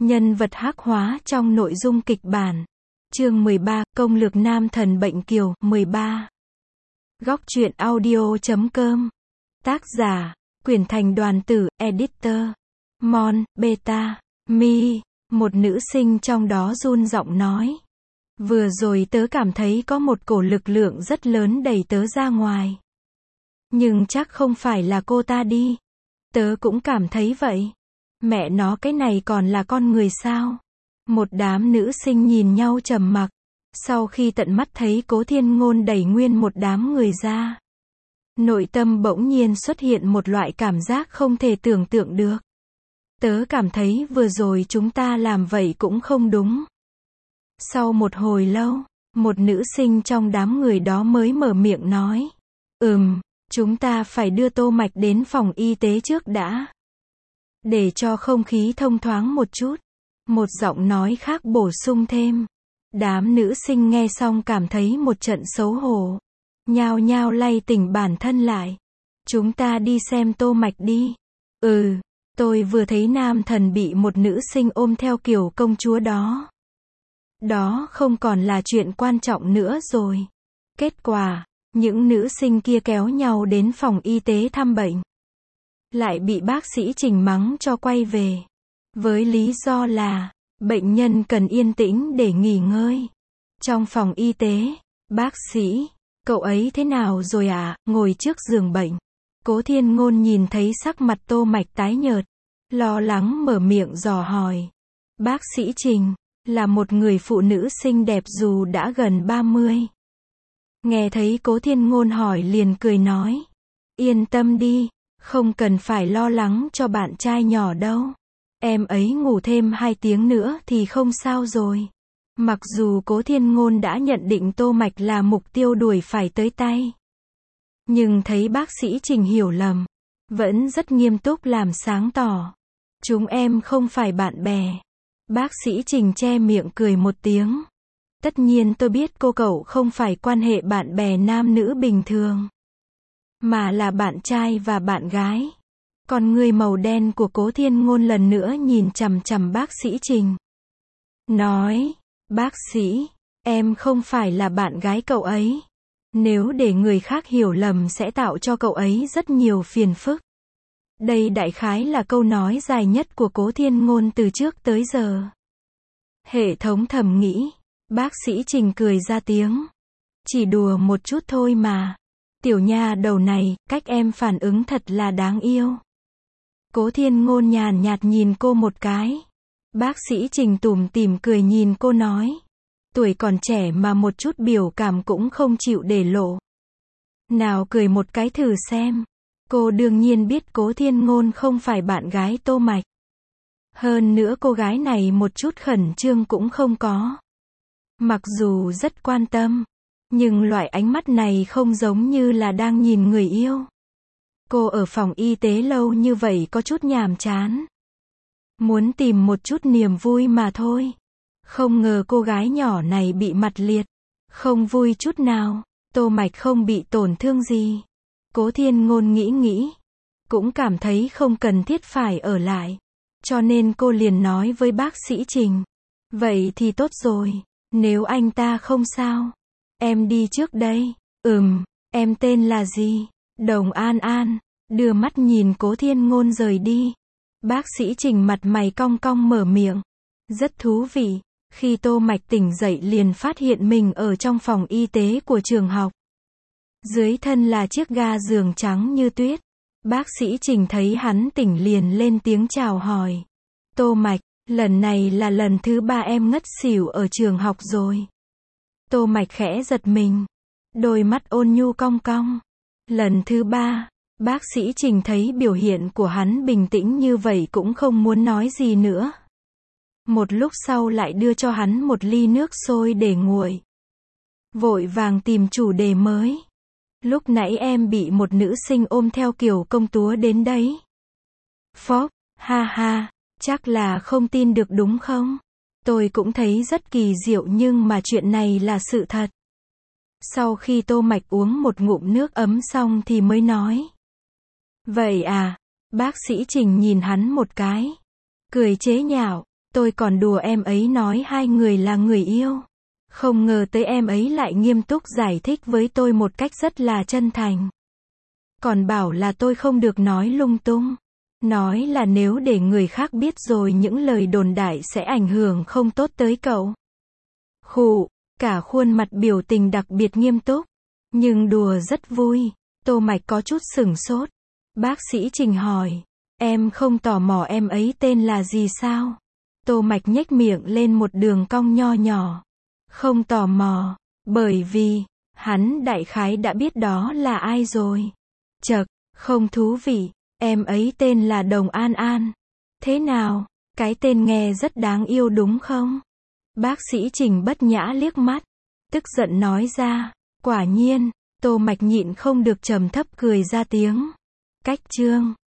Nhân vật hắc hóa trong nội dung kịch bản. Chương 13, Công lược nam thần bệnh kiều, 13. Góc truyện audio.com. Tác giả, Quyển Thành Đoàn Tử, Editor. Mon, Beta, Mi. Một nữ sinh trong đó run giọng nói. Vừa rồi tớ cảm thấy có một cổ lực lượng rất lớn đẩy tớ ra ngoài. Nhưng chắc không phải là cô ta đi. Tớ cũng cảm thấy vậy. Mẹ nó, cái này còn là con người sao? Một đám nữ sinh nhìn nhau trầm mặc. Sau khi tận mắt thấy Cố Thiên Ngôn đẩy nguyên một đám người ra, nội tâm bỗng nhiên xuất hiện một loại cảm giác không thể tưởng tượng được. Tớ cảm thấy vừa rồi chúng ta làm vậy cũng không đúng. Sau một hồi lâu, một nữ sinh trong đám người đó mới mở miệng nói. Chúng ta phải đưa Tô Mạch đến phòng y tế trước đã. Để cho không khí thông thoáng một chút. Một giọng nói khác bổ sung thêm. Đám nữ sinh nghe xong cảm thấy một trận xấu hổ. Nhao nhao lay tỉnh bản thân lại. Chúng ta đi xem Tô Mạch đi. Tôi vừa thấy nam thần bị một nữ sinh ôm theo kiểu công chúa đó. Đó không còn là chuyện quan trọng nữa rồi. Kết quả, những nữ sinh kia kéo nhau đến phòng y tế thăm bệnh. Lại bị bác sĩ Trình mắng cho quay về. Với lý do là, bệnh nhân cần yên tĩnh để nghỉ ngơi. Trong phòng y tế, bác sĩ, cậu ấy thế nào rồi ạ? Ngồi trước giường bệnh. Cố Thiên Ngôn nhìn thấy sắc mặt Tô Mạch tái nhợt, lo lắng mở miệng dò hỏi. Bác sĩ Trình, là một người phụ nữ xinh đẹp dù đã gần 30. Nghe thấy Cố Thiên Ngôn hỏi liền cười nói. Yên tâm đi, không cần phải lo lắng cho bạn trai nhỏ đâu. Em ấy ngủ thêm 2 tiếng nữa thì không sao rồi. Mặc dù Cố Thiên Ngôn đã nhận định Tô Mạch là mục tiêu đuổi phải tới tay. Nhưng thấy bác sĩ Trình hiểu lầm. Vẫn rất nghiêm túc làm sáng tỏ. Chúng em không phải bạn bè. Bác sĩ Trình che miệng cười một tiếng. Tất nhiên tôi biết cậu không phải quan hệ bạn bè nam nữ bình thường. Mà là bạn trai và bạn gái. Con người màu đen của Cố Thiên Ngôn lần nữa nhìn chằm chằm bác sĩ Trình. Nói, bác sĩ, em không phải là bạn gái cậu ấy. Nếu để người khác hiểu lầm sẽ tạo cho cậu ấy rất nhiều phiền phức. Đây đại khái là câu nói dài nhất của Cố Thiên Ngôn từ trước tới giờ. Hệ thống thầm nghĩ, bác sĩ Trình cười ra tiếng. Chỉ đùa một chút thôi mà. Tiểu nha đầu này, cách em phản ứng thật là đáng yêu. Cố Thiên Ngôn nhàn nhạt nhìn cô một cái. Bác sĩ Trình tủm tỉm cười nhìn cô nói. Tuổi còn trẻ mà một chút biểu cảm cũng không chịu để lộ. Nào cười một cái thử xem. Cô đương nhiên biết Cố Thiên Ngôn không phải bạn gái Tô Mạch. Hơn nữa cô gái này một chút khẩn trương cũng không có. Mặc dù rất quan tâm, nhưng loại ánh mắt này không giống như là đang nhìn người yêu. Cô ở phòng y tế lâu như vậy có chút nhàm chán. Muốn tìm một chút niềm vui mà thôi. Không ngờ cô gái nhỏ này bị mặt liệt. Không vui chút nào. Tô Mạch không bị tổn thương gì. Cố Thiên Ngôn nghĩ. Cũng cảm thấy không cần thiết phải ở lại. Cho nên cô liền nói với bác sĩ Trình. Vậy thì tốt rồi. Nếu anh ta không sao. Em đi trước đây. Em tên là gì? Đồng An An. Đưa mắt nhìn Cố Thiên Ngôn rời đi. Bác sĩ Trình mặt mày cong cong mở miệng. Rất thú vị. Khi Tô Mạch tỉnh dậy liền phát hiện mình ở trong phòng y tế của trường học. Dưới thân là chiếc ga giường trắng như tuyết. Bác sĩ Trình thấy hắn tỉnh liền lên tiếng chào hỏi. Tô Mạch, lần này là lần thứ 3 em ngất xỉu ở trường học rồi. Tô Mạch khẽ giật mình. Đôi mắt ôn nhu cong cong. Lần thứ 3, bác sĩ Trình thấy biểu hiện của hắn bình tĩnh như vậy cũng không muốn nói gì nữa. Một lúc sau lại đưa cho hắn một ly nước sôi để nguội. Vội vàng tìm chủ đề mới. Lúc nãy em bị một nữ sinh ôm theo kiểu công chúa đến đấy. Phóp, ha ha, chắc là không tin được đúng không? Tôi cũng thấy rất kỳ diệu nhưng mà chuyện này là sự thật. Sau khi Tô Mạch uống một ngụm nước ấm xong thì mới nói. Vậy à, bác sĩ Trình nhìn hắn một cái. Cười chế nhạo, Tôi còn đùa em ấy nói hai người là người yêu. Không ngờ tới em ấy lại nghiêm túc giải thích với tôi một cách rất là chân thành. Còn bảo là tôi không được nói lung tung. Nói là nếu để người khác biết rồi những lời đồn đại sẽ ảnh hưởng không tốt tới cậu. Khụ, cả khuôn mặt biểu tình đặc biệt nghiêm túc. Nhưng đùa rất vui. Tô Mạch có chút sửng sốt. Bác sĩ Trình hỏi. Em không tò mò em ấy tên là gì sao? Tô Mạch nhếch miệng lên một đường cong nho nhỏ. Không tò mò. Bởi vì, hắn đại khái đã biết đó là ai rồi. Chậc, không thú vị. Em ấy tên là Đồng An An. Thế nào? Cái tên nghe rất đáng yêu đúng không? Bác sĩ Trình bất nhã liếc mắt. Tức giận nói ra. Quả nhiên, Tô Mạch nhịn không được trầm thấp cười ra tiếng. Cách chương.